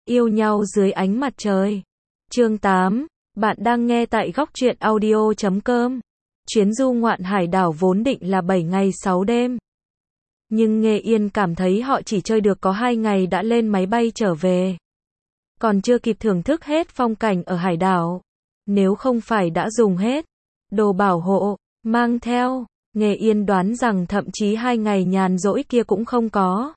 Yêu nhau dưới ánh mặt trời. Chương 8. Bạn đang nghe tại góc truyện audio.com. Chuyến du ngoạn hải đảo vốn định là 7 ngày 6 đêm. Nhưng Nghê Yên cảm thấy họ chỉ chơi được có 2 ngày đã lên máy bay trở về. Còn chưa kịp thưởng thức hết phong cảnh ở hải đảo. Nếu không phải đã dùng hết đồ bảo hộ, mang theo, Nghê Yên đoán rằng thậm chí 2 ngày nhàn rỗi kia cũng không có.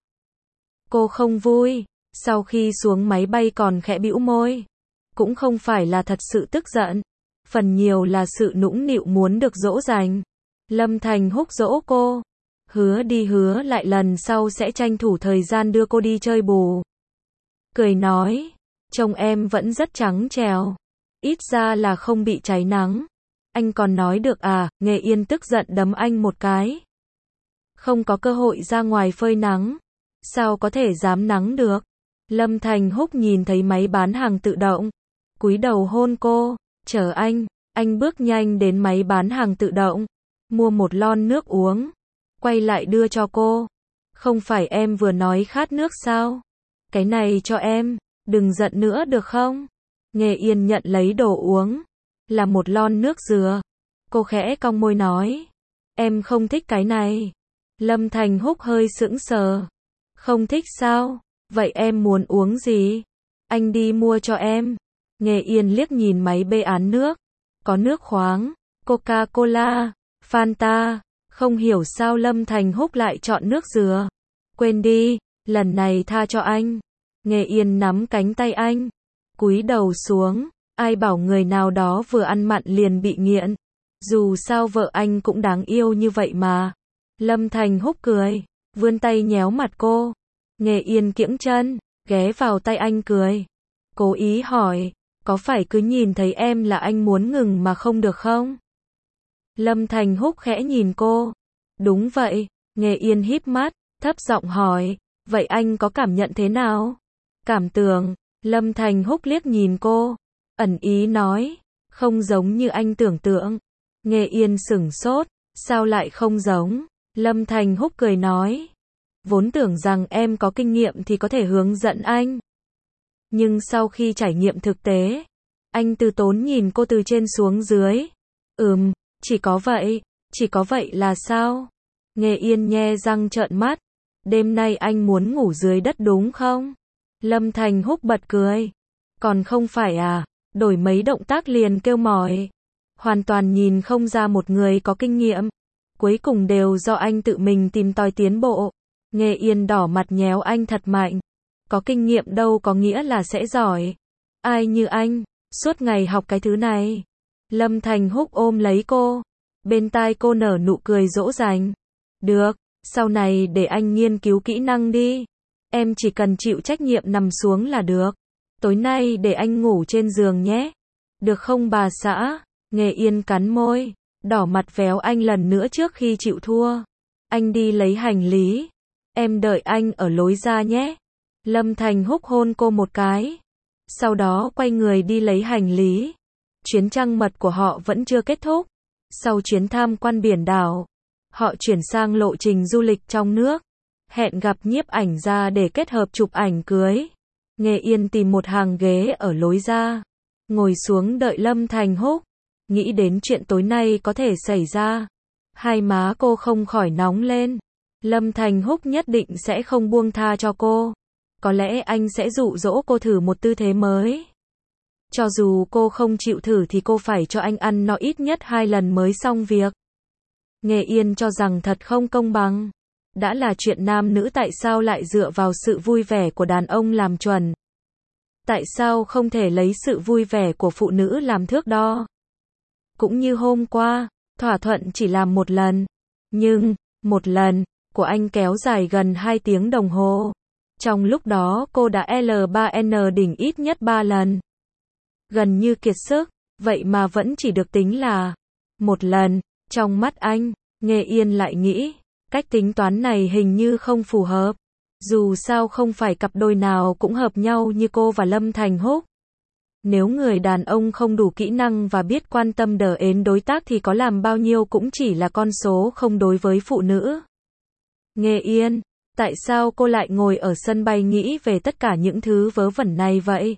Cô không vui, sau khi xuống máy bay còn khẽ bĩu môi. Cũng không phải là thật sự tức giận, phần nhiều là sự nũng nịu muốn được dỗ dành. Lâm Thành Húc dỗ cô, hứa đi hứa lại lần sau sẽ tranh thủ thời gian đưa cô đi chơi bù. Cười nói, trông em vẫn rất trắng trẻo, ít ra là không bị cháy nắng. Anh còn nói được à? Nghê Yên tức giận đấm anh một cái. Không có cơ hội ra ngoài phơi nắng, sao có thể dám nắng được? Lâm Thành Húc nhìn thấy máy bán hàng tự động, cúi đầu hôn cô. Chờ anh bước nhanh đến máy bán hàng tự động, mua một lon nước uống, quay lại đưa cho cô. Không phải em vừa nói khát nước sao? Cái này cho em, đừng giận nữa được không? Nghê Yên nhận lấy đồ uống, là một lon nước dừa. Cô khẽ cong môi nói, em không thích cái này. Lâm Thành Húc hơi sững sờ. Không thích sao? Vậy em muốn uống gì? Anh đi mua cho em. Nghê Yên liếc nhìn máy bê án nước. Có nước khoáng, Coca-Cola, Fanta. Không hiểu sao Lâm Thành Húc lại chọn nước dừa. Quên đi, lần này tha cho anh. Nghê Yên nắm cánh tay anh, cúi đầu xuống. Ai bảo người nào đó vừa ăn mặn liền bị nghiện. Dù sao vợ anh cũng đáng yêu như vậy mà. Lâm Thành Húc cười, vươn tay nhéo mặt cô. Nghê Yên kiễng chân, ghé vào tay anh cười. Cố ý hỏi, có phải cứ nhìn thấy em là anh muốn ngừng mà không được không? Lâm Thành Húc khẽ nhìn cô. Đúng vậy. Nghê Yên híp mắt, thấp giọng hỏi, vậy anh có cảm nhận thế nào? Cảm tưởng. Lâm Thành Húc liếc nhìn cô, ẩn ý nói, không giống như anh tưởng tượng. Nghê Yên sửng sốt, sao lại không giống? Lâm Thành Húc cười nói, vốn tưởng rằng em có kinh nghiệm thì có thể hướng dẫn anh. Nhưng sau khi trải nghiệm thực tế, anh từ tốn nhìn cô từ trên xuống dưới. Chỉ có vậy là sao? Nghê Yên nhe răng trợn mắt, đêm nay anh muốn ngủ dưới đất đúng không? Lâm Thành Húc bật cười, còn không phải à? Đổi mấy động tác liền kêu mỏi. Hoàn toàn nhìn không ra một người có kinh nghiệm. Cuối cùng đều do anh tự mình tìm tòi tiến bộ. Nghê Yên đỏ mặt nhéo anh thật mạnh. Có kinh nghiệm đâu có nghĩa là sẽ giỏi. Ai như anh, suốt ngày học cái thứ này. Lâm Thành Húc ôm lấy cô. Bên tai cô nở nụ cười dỗ dành. Được, sau này để anh nghiên cứu kỹ năng đi. Em chỉ cần chịu trách nhiệm nằm xuống là được. Tối nay để anh ngủ trên giường nhé. Được không bà xã? Nghê Yên cắn môi, đỏ mặt véo anh lần nữa trước khi chịu thua. Anh đi lấy hành lý. Em đợi anh ở lối ra nhé. Lâm Thành Húc hôn cô một cái. Sau đó quay người đi lấy hành lý. Chuyến trăng mật của họ vẫn chưa kết thúc. Sau chuyến tham quan biển đảo, họ chuyển sang lộ trình du lịch trong nước. Hẹn gặp nhiếp ảnh gia để kết hợp chụp ảnh cưới. Nghê Yên tìm một hàng ghế ở lối ra, ngồi xuống đợi Lâm Thành Húc. Nghĩ đến chuyện tối nay có thể xảy ra, hai má cô không khỏi nóng lên. Lâm Thành Húc nhất định sẽ không buông tha cho cô. Có lẽ anh sẽ dụ dỗ cô thử một tư thế mới. Cho dù cô không chịu thử thì cô phải cho anh ăn no ít nhất 2 lần mới xong việc. Nghê Yên cho rằng thật không công bằng. Đã là chuyện nam nữ tại sao lại dựa vào sự vui vẻ của đàn ông làm chuẩn? Tại sao không thể lấy sự vui vẻ của phụ nữ làm thước đo? Cũng như hôm qua, thỏa thuận chỉ làm một lần. Nhưng, một lần của anh kéo dài gần 2 tiếng đồng hồ. Trong lúc đó cô đã L3N đỉnh ít nhất 3 lần. Gần như kiệt sức, vậy mà vẫn chỉ được tính là một lần. Trong mắt anh, Nghê Yên lại nghĩ, cách tính toán này hình như không phù hợp. Dù sao không phải cặp đôi nào cũng hợp nhau như cô và Lâm Thành Húc. Nếu người đàn ông không đủ kỹ năng và biết quan tâm đờ ến đối tác thì có làm bao nhiêu cũng chỉ là con số không đối với phụ nữ. Nghê Yên, Tại sao cô lại ngồi ở sân bay nghĩ về tất cả những thứ vớ vẩn này vậy?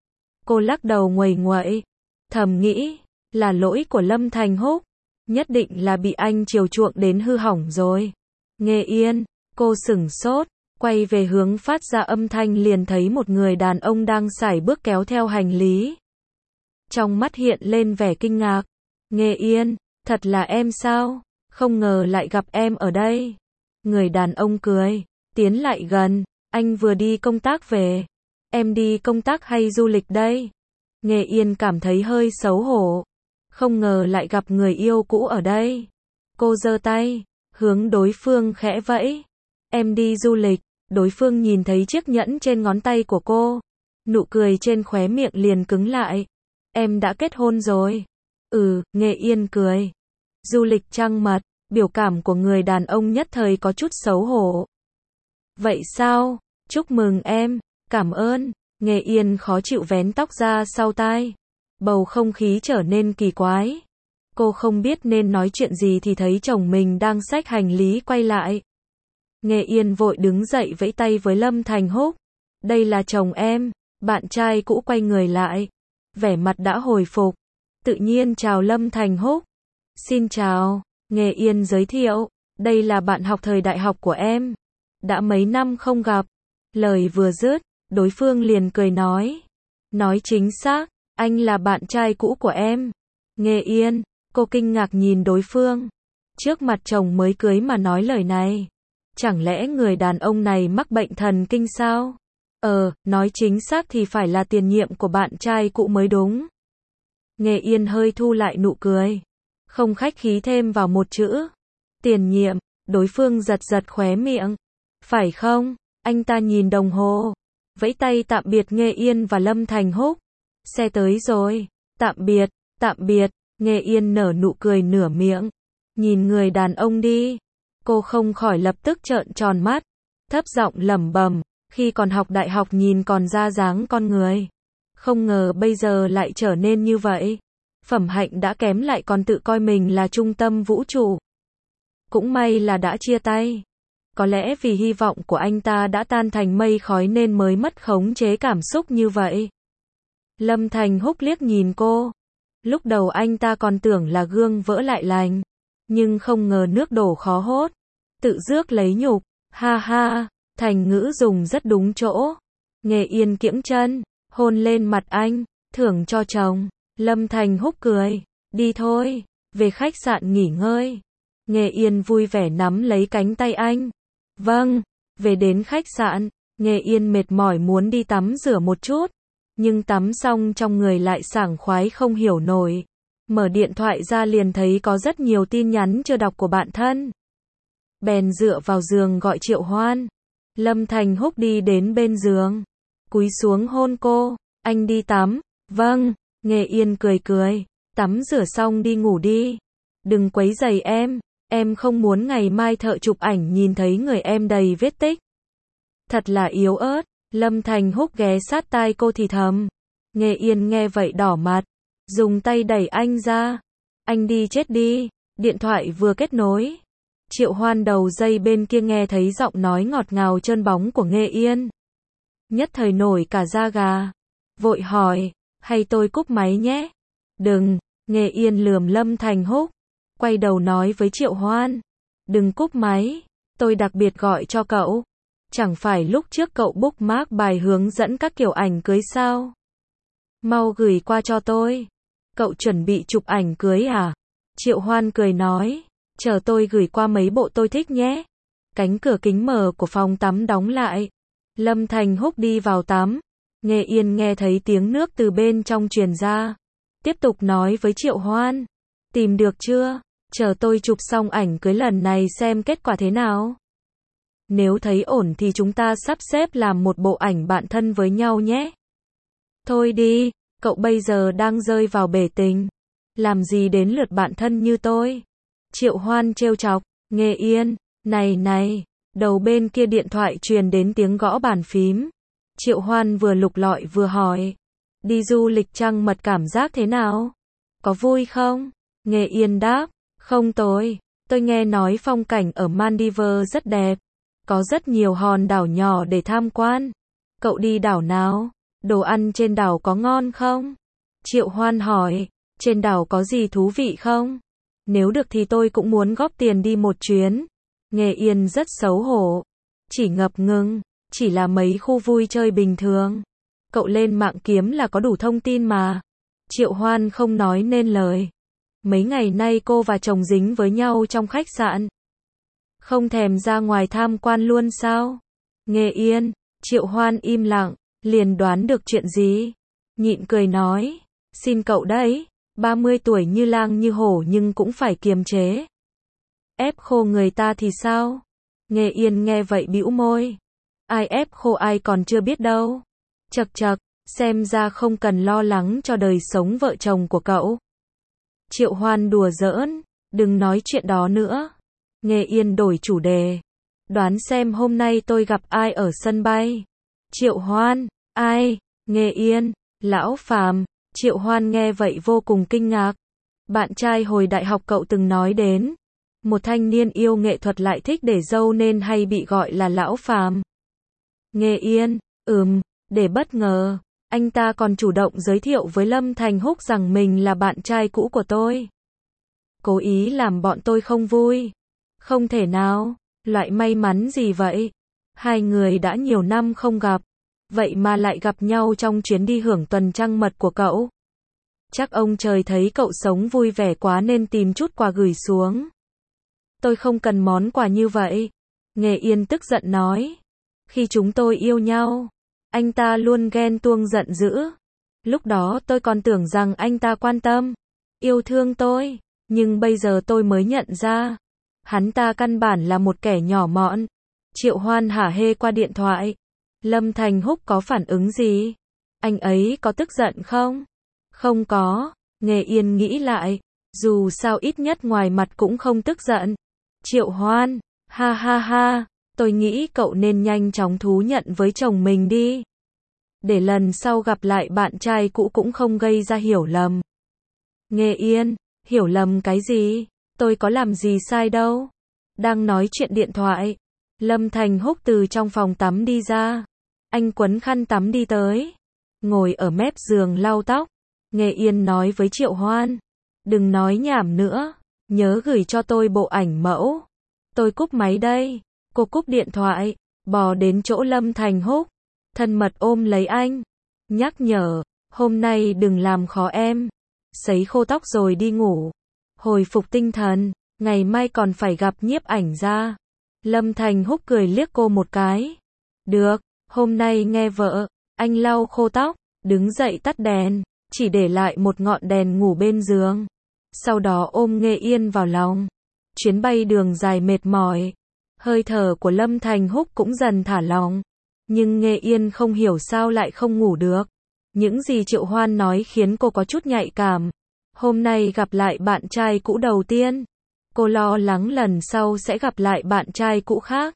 Cô lắc đầu nguầy nguậy, thầm nghĩ, là lỗi của Lâm Thành Húc, nhất định là bị anh chiều chuộng đến hư hỏng rồi. Nghe Yên, cô sửng sốt, quay về hướng phát ra âm thanh liền thấy một người đàn ông đang sải bước kéo theo hành lý. Trong mắt hiện lên vẻ kinh ngạc. Nghe Yên, thật là em sao? Không ngờ lại gặp em ở đây. Người đàn ông cười, tiến lại gần, anh vừa đi công tác về. Em đi công tác hay du lịch đây? Nghe Yên cảm thấy hơi xấu hổ. Không ngờ lại gặp người yêu cũ ở đây. Cô giơ tay, hướng đối phương khẽ vẫy. Em đi du lịch. Đối phương nhìn thấy chiếc nhẫn trên ngón tay của cô. Nụ cười trên khóe miệng liền cứng lại. Em đã kết hôn rồi. Nghe Yên cười. Du lịch trăng mật, biểu cảm của người đàn ông nhất thời có chút xấu hổ. Vậy sao? Chúc mừng em, cảm ơn. Nghe Yên khó chịu vén tóc ra sau tai. Bầu không khí trở nên kỳ quái. Cô không biết nên nói chuyện gì thì thấy chồng mình đang xách hành lý quay lại. Nghe Yên vội đứng dậy vẫy tay với Lâm Thành Húc. Đây là chồng em. Bạn trai cũ quay người lại. Vẻ mặt đã hồi phục. Tự nhiên chào Lâm Thành Húc. Xin chào. Nghe Yên giới thiệu. Đây là bạn học thời đại học của em. Đã mấy năm không gặp. Lời vừa dứt, đối phương liền cười nói. Nói chính xác, anh là bạn trai cũ của em. Nghe Yên, cô kinh ngạc nhìn đối phương. Trước mặt chồng mới cưới mà nói lời này. Chẳng lẽ người đàn ông này mắc bệnh thần kinh sao? Nói chính xác thì phải là tiền nhiệm của bạn trai cũ mới đúng. Nghe Yên hơi thu lại nụ cười. Không khách khí thêm vào một chữ. Tiền nhiệm, đối phương giật giật khóe miệng. Phải không? Anh ta nhìn đồng hồ. Vẫy tay tạm biệt Nghe Yên và Lâm Thành Húc. Xe tới rồi. Tạm biệt. Nghe Yên nở nụ cười nửa miệng. Nhìn người đàn ông đi. Cô không khỏi lập tức trợn tròn mắt. Thấp giọng lẩm bẩm. Khi còn học đại học nhìn còn ra dáng con người. Không ngờ bây giờ lại trở nên như vậy. Phẩm hạnh đã kém lại còn tự coi mình là trung tâm vũ trụ. Cũng may là đã chia tay. Có lẽ vì hy vọng của anh ta đã tan thành mây khói nên mới mất khống chế cảm xúc như vậy. Lâm Thành Húc liếc nhìn cô. Lúc đầu anh ta còn tưởng là gương vỡ lại lành. Nhưng không ngờ nước đổ khó hốt. Tự rước lấy nhục. Ha ha, thành ngữ dùng rất đúng chỗ. Nghe Yên kiễng chân, hôn lên mặt anh, thưởng cho chồng. Lâm Thành Húc cười. Đi thôi, về khách sạn nghỉ ngơi. Nghe Yên vui vẻ nắm lấy cánh tay anh. Vâng, về đến khách sạn, Nghe Yên mệt mỏi muốn đi tắm rửa một chút. Nhưng tắm xong trong người lại sảng khoái không hiểu nổi. Mở điện thoại ra liền thấy có rất nhiều tin nhắn chưa đọc của bạn thân. Bèn dựa vào giường gọi Triệu Hoan. Lâm Thành Húc đi đến bên giường. Cúi xuống hôn cô. Anh đi tắm. Vâng, Nghe Yên cười cười. Tắm rửa xong đi ngủ đi. Đừng quấy rầy em không muốn ngày mai thợ chụp ảnh nhìn thấy người em đầy vết tích. Thật là yếu ớt. Lâm Thành Húc ghé sát tai cô thì thầm. Nghe Yên nghe vậy đỏ mặt. Dùng tay đẩy anh ra. Anh đi chết đi. Điện thoại vừa kết nối. Triệu Hoan đầu dây bên kia nghe thấy giọng nói ngọt ngào trơn bóng của Nghe Yên. Nhất thời nổi cả da gà. Vội hỏi. Hay tôi cúp máy nhé? Đừng. Nghe Yên lườm Lâm Thành Húc. Quay đầu nói với Triệu Hoan. Đừng cúp máy. Tôi đặc biệt gọi cho cậu. Chẳng phải lúc trước cậu bookmark bài hướng dẫn các kiểu ảnh cưới sao? Mau gửi qua cho tôi. Cậu chuẩn bị chụp ảnh cưới à? Triệu Hoan cười nói. Chờ tôi gửi qua mấy bộ tôi thích nhé. Cánh cửa kính mờ của phòng tắm đóng lại. Lâm Thành Húc đi vào tắm. Nghe Yên nghe thấy tiếng nước từ bên trong truyền ra. Tiếp tục nói với Triệu Hoan. Tìm được chưa? Chờ tôi chụp xong ảnh cưới lần này xem kết quả thế nào. Nếu thấy ổn thì chúng ta sắp xếp làm một bộ ảnh bạn thân với nhau nhé. Thôi đi, cậu bây giờ đang rơi vào bể tình. Làm gì đến lượt bạn thân như tôi? Triệu Hoan trêu chọc. Nghe Yên, này. Đầu bên kia điện thoại truyền đến tiếng gõ bàn phím. Triệu Hoan vừa lục lọi vừa hỏi. Đi du lịch trăng mật cảm giác thế nào? Có vui không? Nghe Yên đáp. Không tồi. Tôi nghe nói phong cảnh ở Maldives rất đẹp. Có rất nhiều hòn đảo nhỏ để tham quan. Cậu đi đảo nào? Đồ ăn trên đảo có ngon không? Triệu Hoan hỏi. Trên đảo có gì thú vị không? Nếu được thì tôi cũng muốn góp tiền đi một chuyến. Nghê Yên rất xấu hổ. Chỉ ngập ngừng, chỉ là mấy khu vui chơi bình thường. Cậu lên mạng kiếm là có đủ thông tin mà. Triệu Hoan không nói nên lời. Mấy ngày nay cô và chồng dính với nhau trong khách sạn. Không thèm ra ngoài tham quan luôn sao? Nghê Yên, Triệu Hoan im lặng, liền đoán được chuyện gì. Nhịn cười nói, xin cậu đấy, 30 tuổi như lang như hổ nhưng cũng phải kiềm chế. Ép khô người ta thì sao? Nghê Yên nghe vậy bĩu môi. Ai ép khô ai còn chưa biết đâu. Chậc chậc, xem ra không cần lo lắng cho đời sống vợ chồng của cậu. Triệu Hoan đùa giỡn, đừng nói chuyện đó nữa. Nghê Yên đổi chủ đề. Đoán xem hôm nay tôi gặp ai ở sân bay. Triệu Hoan, ai? Nghê Yên, Lão Phàm. Triệu Hoan nghe vậy vô cùng kinh ngạc. Bạn trai hồi đại học cậu từng nói đến. Một thanh niên yêu nghệ thuật lại thích để dâu nên hay bị gọi là Lão Phàm. Nghê Yên, để bất ngờ, anh ta còn chủ động giới thiệu với Lâm Thành Húc rằng mình là bạn trai cũ của tôi. Cố ý làm bọn tôi không vui. Không thể nào, loại may mắn gì vậy? Hai người đã nhiều năm không gặp, vậy mà lại gặp nhau trong chuyến đi hưởng tuần trăng mật của cậu. Chắc ông trời thấy cậu sống vui vẻ quá nên tìm chút quà gửi xuống. Tôi không cần món quà như vậy. Nghê Yên tức giận nói. Khi chúng tôi yêu nhau, anh ta luôn ghen tuông giận dữ. Lúc đó tôi còn tưởng rằng anh ta quan tâm, yêu thương tôi, nhưng bây giờ tôi mới nhận ra, hắn ta căn bản là một kẻ nhỏ mọn. Triệu Hoan hả hê qua điện thoại. Lâm Thành Húc có phản ứng gì? Anh ấy có tức giận không? Không có. Nghê Yên nghĩ lại, dù sao ít nhất ngoài mặt cũng không tức giận. Triệu Hoan, ha ha ha, tôi nghĩ cậu nên nhanh chóng thú nhận với chồng mình đi. Để lần sau gặp lại bạn trai cũ cũng không gây ra hiểu lầm. Nghê Yên, hiểu lầm cái gì? Tôi có làm gì sai đâu. Đang nói chuyện điện thoại, Lâm Thành Húc từ trong phòng tắm đi ra. Anh quấn khăn tắm đi tới, ngồi ở mép giường lau tóc. Nghê Yên nói với Triệu Hoan, đừng nói nhảm nữa, nhớ gửi cho tôi bộ ảnh mẫu. Tôi cúp máy đây. Cô cúp điện thoại, bò đến chỗ Lâm Thành Húc, thân mật ôm lấy anh, nhắc nhở, hôm nay đừng làm khó em. Sấy khô tóc rồi đi ngủ, hồi phục tinh thần, ngày mai còn phải gặp nhiếp ảnh gia. Lâm Thành Húc cười liếc cô một cái. Được, hôm nay nghe vợ. Anh lau khô tóc, đứng dậy tắt đèn, chỉ để lại một ngọn đèn ngủ bên giường. Sau đó ôm Nghê Yên vào lòng. Chuyến bay đường dài mệt mỏi, hơi thở của Lâm Thành Húc cũng dần thả lỏng. Nhưng Nghê Yên không hiểu sao lại không ngủ được. Những gì Triệu Hoan nói khiến cô có chút nhạy cảm. Hôm nay gặp lại bạn trai cũ đầu tiên, cô lo lắng lần sau sẽ gặp lại bạn trai cũ khác.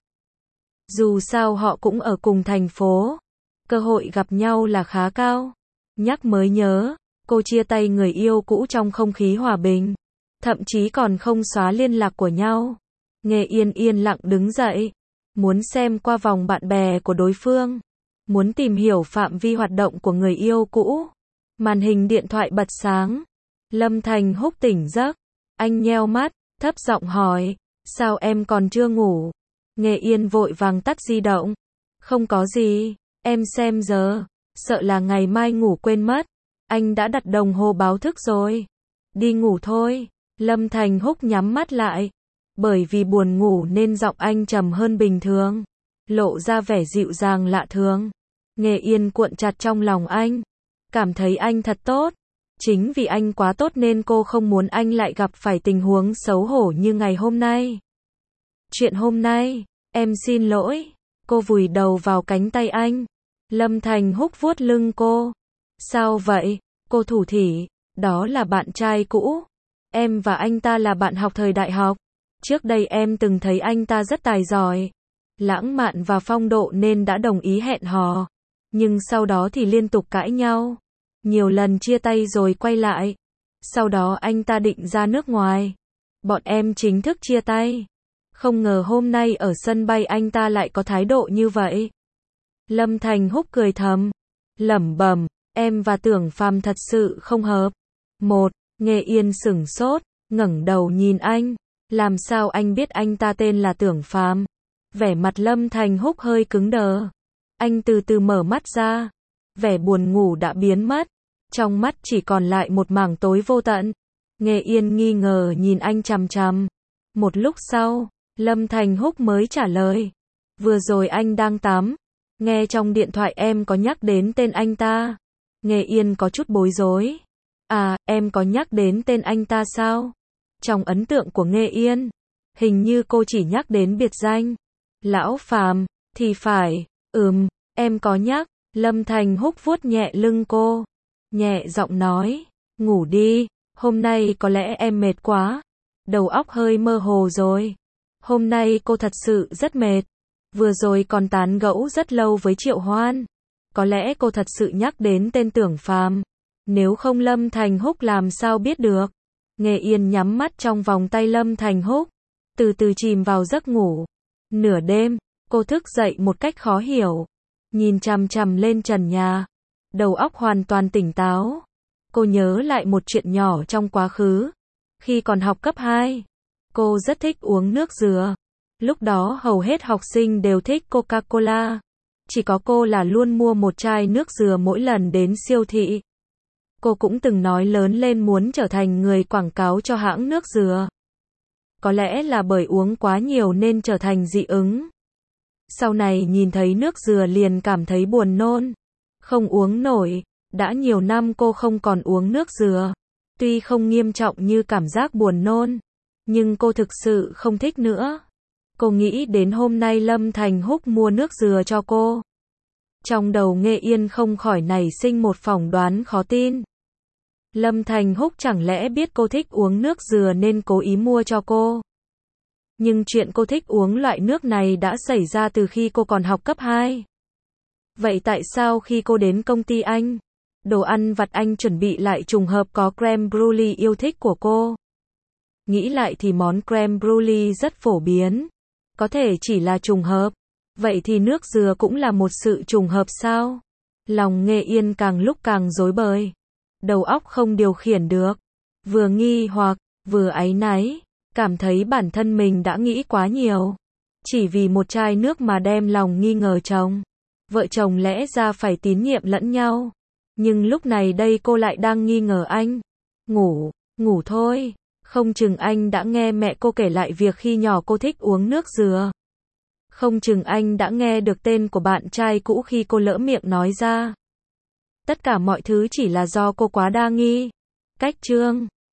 Dù sao họ cũng ở cùng thành phố, cơ hội gặp nhau là khá cao. Nhắc mới nhớ, cô chia tay người yêu cũ trong không khí hòa bình, thậm chí còn không xóa liên lạc của nhau. Nghê Yên yên lặng đứng dậy, muốn xem qua vòng bạn bè của đối phương, muốn tìm hiểu phạm vi hoạt động của người yêu cũ. Màn hình điện thoại bật sáng. Lâm Thành Húc tỉnh giấc, anh nheo mắt, thấp giọng hỏi, sao em còn chưa ngủ? Nghê Yên vội vàng tắt di động. Không có gì, em xem giờ, sợ là ngày mai ngủ quên mất. Anh đã đặt đồng hồ báo thức rồi. Đi ngủ thôi. Lâm Thành Húc nhắm mắt lại. Bởi vì buồn ngủ nên giọng anh trầm hơn bình thường, lộ ra vẻ dịu dàng lạ thường. Nghê Yên cuộn chặt trong lòng anh, cảm thấy anh thật tốt. Chính vì anh quá tốt nên cô không muốn anh lại gặp phải tình huống xấu hổ như ngày hôm nay. Chuyện hôm nay, em xin lỗi. Cô vùi đầu vào cánh tay anh. Lâm Thành Húc vuốt lưng cô. Sao vậy? Cô thủ thỉ. Đó là bạn trai cũ. Em và anh ta là bạn học thời đại học. Trước đây em từng thấy anh ta rất tài giỏi, lãng mạn và phong độ nên đã đồng ý hẹn hò. Nhưng sau đó thì liên tục cãi nhau. Nhiều lần chia tay rồi quay lại. Sau đó anh ta định ra nước ngoài. Bọn em chính thức chia tay. Không ngờ hôm nay ở sân bay anh ta lại có thái độ như vậy. Lâm Thành Húc cười thầm, lẩm bẩm, em và Tưởng Phàm thật sự không hợp. Nghe Yên sửng sốt, ngẩng đầu nhìn anh, làm sao anh biết anh ta tên là Tưởng Phàm? Vẻ mặt Lâm Thành Húc hơi cứng đờ. Anh từ từ mở mắt ra, vẻ buồn ngủ đã biến mất, trong mắt chỉ còn lại một mảng tối vô tận. Nghe Yên nghi ngờ nhìn anh chằm chằm. Một lúc sau, Lâm Thành Húc mới trả lời, vừa rồi anh đang tắm, nghe trong điện thoại em có nhắc đến tên anh ta. Nghe Yên có chút bối rối. À, em có nhắc đến tên anh ta sao? Trong ấn tượng của Nghe Yên, hình như cô chỉ nhắc đến biệt danh Lão Phàm, thì phải. Em có nhắc. Lâm Thành Húc vuốt nhẹ lưng cô, nhẹ giọng nói, ngủ đi, hôm nay có lẽ em mệt quá, đầu óc hơi mơ hồ rồi. Hôm nay cô thật sự rất mệt, vừa rồi còn tán gẫu rất lâu với Triệu Hoan. Có lẽ cô thật sự nhắc đến tên Tưởng Phàm, nếu không Lâm Thành Húc làm sao biết được. Nghe Yên nhắm mắt trong vòng tay Lâm Thành Húc, từ từ chìm vào giấc ngủ. Nửa đêm, cô thức dậy một cách khó hiểu, nhìn chằm chằm lên trần nhà, đầu óc hoàn toàn tỉnh táo. Cô nhớ lại một chuyện nhỏ trong quá khứ. Khi còn học cấp 2, cô rất thích uống nước dừa. Lúc đó hầu hết học sinh đều thích Coca-Cola. Chỉ có cô là luôn mua một chai nước dừa mỗi lần đến siêu thị. Cô cũng từng nói lớn lên muốn trở thành người quảng cáo cho hãng nước dừa. Có lẽ là bởi uống quá nhiều nên trở thành dị ứng. Sau này nhìn thấy nước dừa liền cảm thấy buồn nôn, không uống nổi. Đã nhiều năm cô không còn uống nước dừa. Tuy không nghiêm trọng như cảm giác buồn nôn, nhưng cô thực sự không thích nữa. Cô nghĩ đến hôm nay Lâm Thành Húc mua nước dừa cho cô. Trong đầu Nghe Yên không khỏi nảy sinh một phỏng đoán khó tin. Lâm Thành Húc chẳng lẽ biết cô thích uống nước dừa nên cố ý mua cho cô? Nhưng chuyện cô thích uống loại nước này đã xảy ra từ khi cô còn học cấp 2. Vậy tại sao khi cô đến công ty anh, đồ ăn vặt anh chuẩn bị lại trùng hợp có crème brulee yêu thích của cô? Nghĩ lại thì món crème brulee rất phổ biến, có thể chỉ là trùng hợp. Vậy thì nước dừa cũng là một sự trùng hợp sao? Lòng Nghe Yên càng lúc càng rối bời, đầu óc không điều khiển được, vừa nghi hoặc, vừa áy náy, cảm thấy bản thân mình đã nghĩ quá nhiều. Chỉ vì một chai nước mà đem lòng nghi ngờ chồng. Vợ chồng lẽ ra phải tín nhiệm lẫn nhau. Nhưng lúc này đây cô lại đang nghi ngờ anh. Ngủ thôi. Không chừng anh đã nghe mẹ cô kể lại việc khi nhỏ cô thích uống nước dừa. Không chừng anh đã nghe được tên của bạn trai cũ khi cô lỡ miệng nói ra. Tất cả mọi thứ chỉ là do cô quá đa nghi. Cách chương